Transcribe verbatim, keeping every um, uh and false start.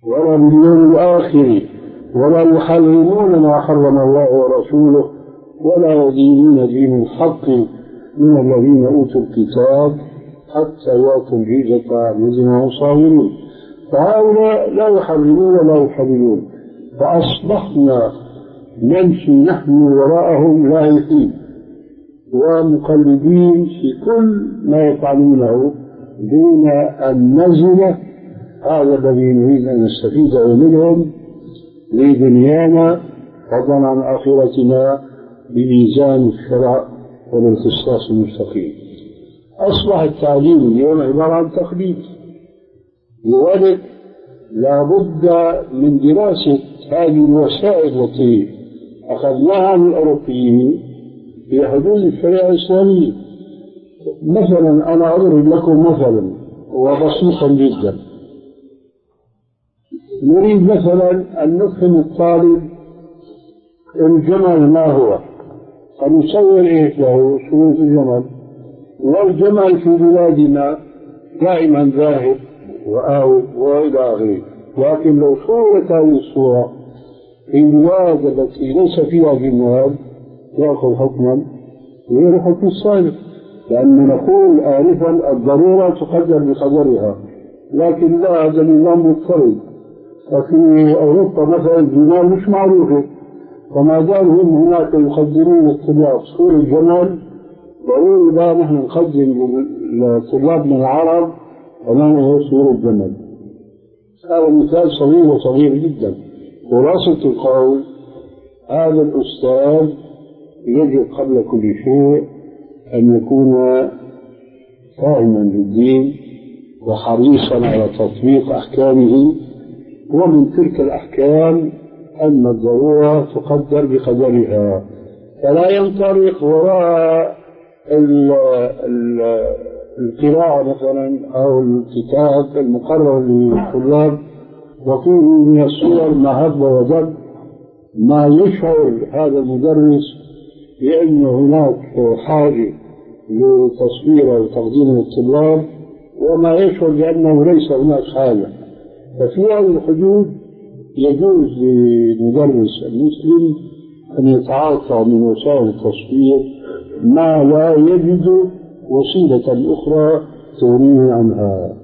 ولا باليوم الآخر، ولا يحرمون ما حرم الله ورسوله، ولا يدينون دين الحق من الذين أوتوا الكتاب حتى يأتوا الجزية عن يد وهم صاغرون. فهؤلاء لا يحرمون ولا يحرمون، فأصبحنا نمشي نحن وراءهم لاهقين ومقلدين في كل ما يفعلونه دون أن نزل هذا الذي نريد أن نستفيد منهم لدنيانا فضلا عن آخرتنا بميزان الشرع وبالقسطاس المستقيم. أصبح التعليم اليوم عبارة عن تقليد، لذلك لا بد من دراسة هذه الوسائل التي أخذناها عن الأوروبيين في حدود الشريعة الإسلامية. مثلا أنا أضرب لكم مثلا وبسيطا جدا. نريد مثلا أن نفهم الطالب الجمل ما هو، فنصور إيش له شروط الجمل، والجمل في بلادنا دائما ذاهب وآو وإلى آخره. لكن لو صورت هذه الصورة في البلاد التي ليس فيها جمال يأخذ حكما غير حكم الصالح، لأن نقول آنفا الضرورة تقدر بقدرها، لكن لا هذا النظام مضطرد. ففي أوروبا مثلا الجمال مش معروفة، وما دام هم هناك يقدرون الطلاب صور الجمال، ضروري لا نحن نقدم لطلابنا العرب أمامه صور الجمل. هذا مثال صغير وصغير جدا. خلاصة القول هذا الأستاذ يجب قبل كل شيء أن يكون فاهما للدين وحريصا على تطبيق أحكامه، ومن تلك الأحكام أن الضرورة تقدر بقدرها، فلا ينطلق وراء القراءة مثلا أو الكتاب المقرر للطلاب وفيه من الصور ما هب ودب، ما يشعر هذا المدرس بأن هناك حاجة لتصوير وتقديم للطلاب، وما يشعر بأنه ليس هناك حاجة. ففي هذه الحدود يجوز للمدرس المسلم أن يتعاطى من وسائل التصوير ما لا يجد وسيلة أخرى تغنيه عنها.